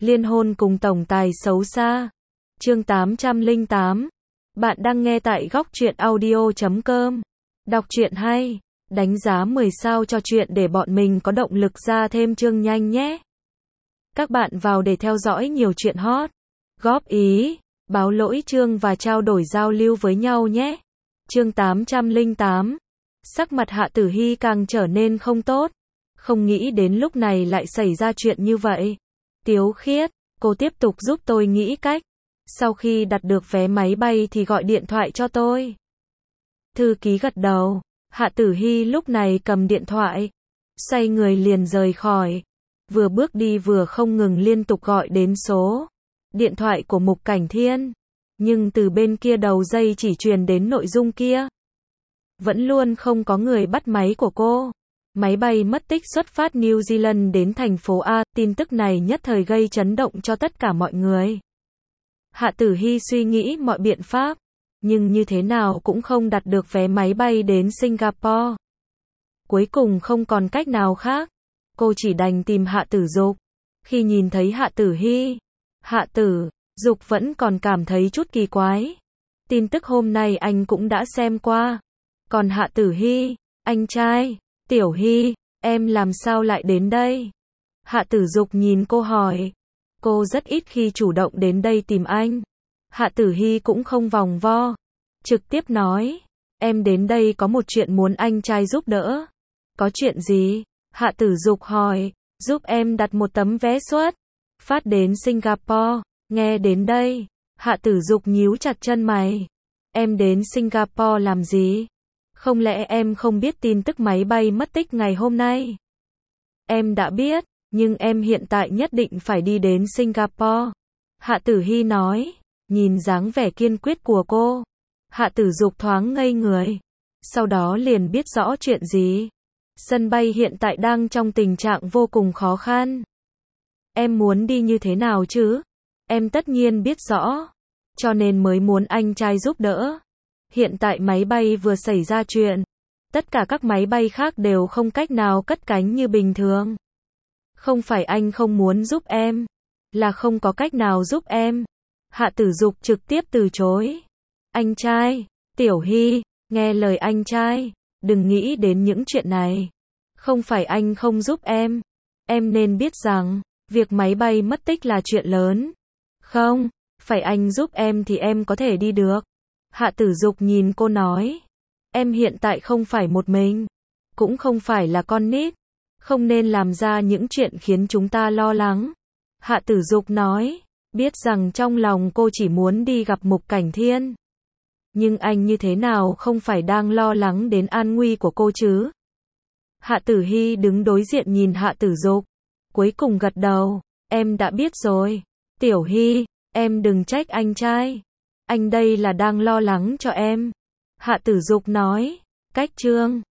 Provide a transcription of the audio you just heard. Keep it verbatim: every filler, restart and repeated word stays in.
Liên hôn cùng tổng tài xấu xa. Chương tám trăm lẻ tám. Bạn đang nghe tại góc truyện audio chấm com. Đọc truyện hay, đánh giá mười sao cho truyện để bọn mình có động lực ra thêm chương nhanh nhé. Các bạn vào để theo dõi nhiều truyện hot, góp ý, báo lỗi chương và trao đổi giao lưu với nhau nhé. Chương tám trăm lẻ tám. Sắc mặt Hạ Tử Hy càng trở nên không tốt. Không nghĩ đến lúc này lại xảy ra chuyện như vậy. Tiếu Khiết, cô tiếp tục giúp tôi nghĩ cách. Sau khi đặt được vé máy bay thì gọi điện thoại cho tôi. Thư ký gật đầu. Hạ Tử Hy lúc này cầm điện thoại, xoay người liền rời khỏi. Vừa bước đi vừa không ngừng liên tục gọi đến số điện thoại của Mục Cảnh Thiên. Nhưng từ bên kia đầu dây chỉ truyền đến nội dung kia. Vẫn luôn không có người bắt máy của cô. Máy bay mất tích xuất phát New Zealand đến thành phố A, tin tức này nhất thời gây chấn động cho tất cả mọi người. Hạ Tử Hy suy nghĩ mọi biện pháp, nhưng như thế nào cũng không đặt được vé máy bay đến Singapore. Cuối cùng không còn cách nào khác, cô chỉ đành tìm Hạ Tử Dục. Khi nhìn thấy Hạ Tử Hy, Hạ Tử Dục vẫn còn cảm thấy chút kỳ quái. Tin tức hôm nay anh cũng đã xem qua. Còn Hạ Tử Hy, anh trai, Tiểu Hy, em làm sao lại đến đây? Hạ Tử Dục nhìn cô hỏi. Cô rất ít khi chủ động đến đây tìm anh. Hạ Tử Hy cũng không vòng vo, trực tiếp nói, em đến đây có một chuyện muốn anh trai giúp đỡ. Có chuyện gì? Hạ Tử Dục hỏi. Giúp em đặt một tấm vé suất phát đến Singapore. Nghe đến đây, Hạ Tử Dục nhíu chặt chân mày. Em đến Singapore làm gì? Không lẽ em không biết tin tức máy bay mất tích ngày hôm nay? Em đã biết, nhưng em hiện tại nhất định phải đi đến Singapore. Hạ Tử Hy nói, nhìn dáng vẻ kiên quyết của cô. Hạ Tử Dục thoáng ngây người. Sau đó liền biết rõ chuyện gì. Sân bay hiện tại đang trong tình trạng vô cùng khó khăn. Em muốn đi như thế nào chứ? Em tất nhiên biết rõ. Cho nên mới muốn anh trai giúp đỡ. Hiện tại máy bay vừa xảy ra chuyện. Tất cả các máy bay khác đều không cách nào cất cánh như bình thường. Không phải anh không muốn giúp em, là không có cách nào giúp em. Hạ Tử Dục trực tiếp từ chối. Anh trai, Tiểu Hy, nghe lời anh trai, đừng nghĩ đến những chuyện này. Không phải anh không giúp em. Em nên biết rằng, việc máy bay mất tích là chuyện lớn. Không, phải anh giúp em thì em có thể đi được. Hạ Tử Dục nhìn cô nói. Em hiện tại không phải một mình, cũng không phải là con nít. Không nên làm ra những chuyện khiến chúng ta lo lắng. Hạ Tử Dục nói, biết rằng trong lòng cô chỉ muốn đi gặp Mục Cảnh Thiên. Nhưng anh như thế nào không phải đang lo lắng đến an nguy của cô chứ? Hạ Tử Hy đứng đối diện nhìn Hạ Tử Dục. Cuối cùng gật đầu, em đã biết rồi. Tiểu Hy, em đừng trách anh trai. Anh đây là đang lo lắng cho em. Hạ Tử Dục nói, cách chương.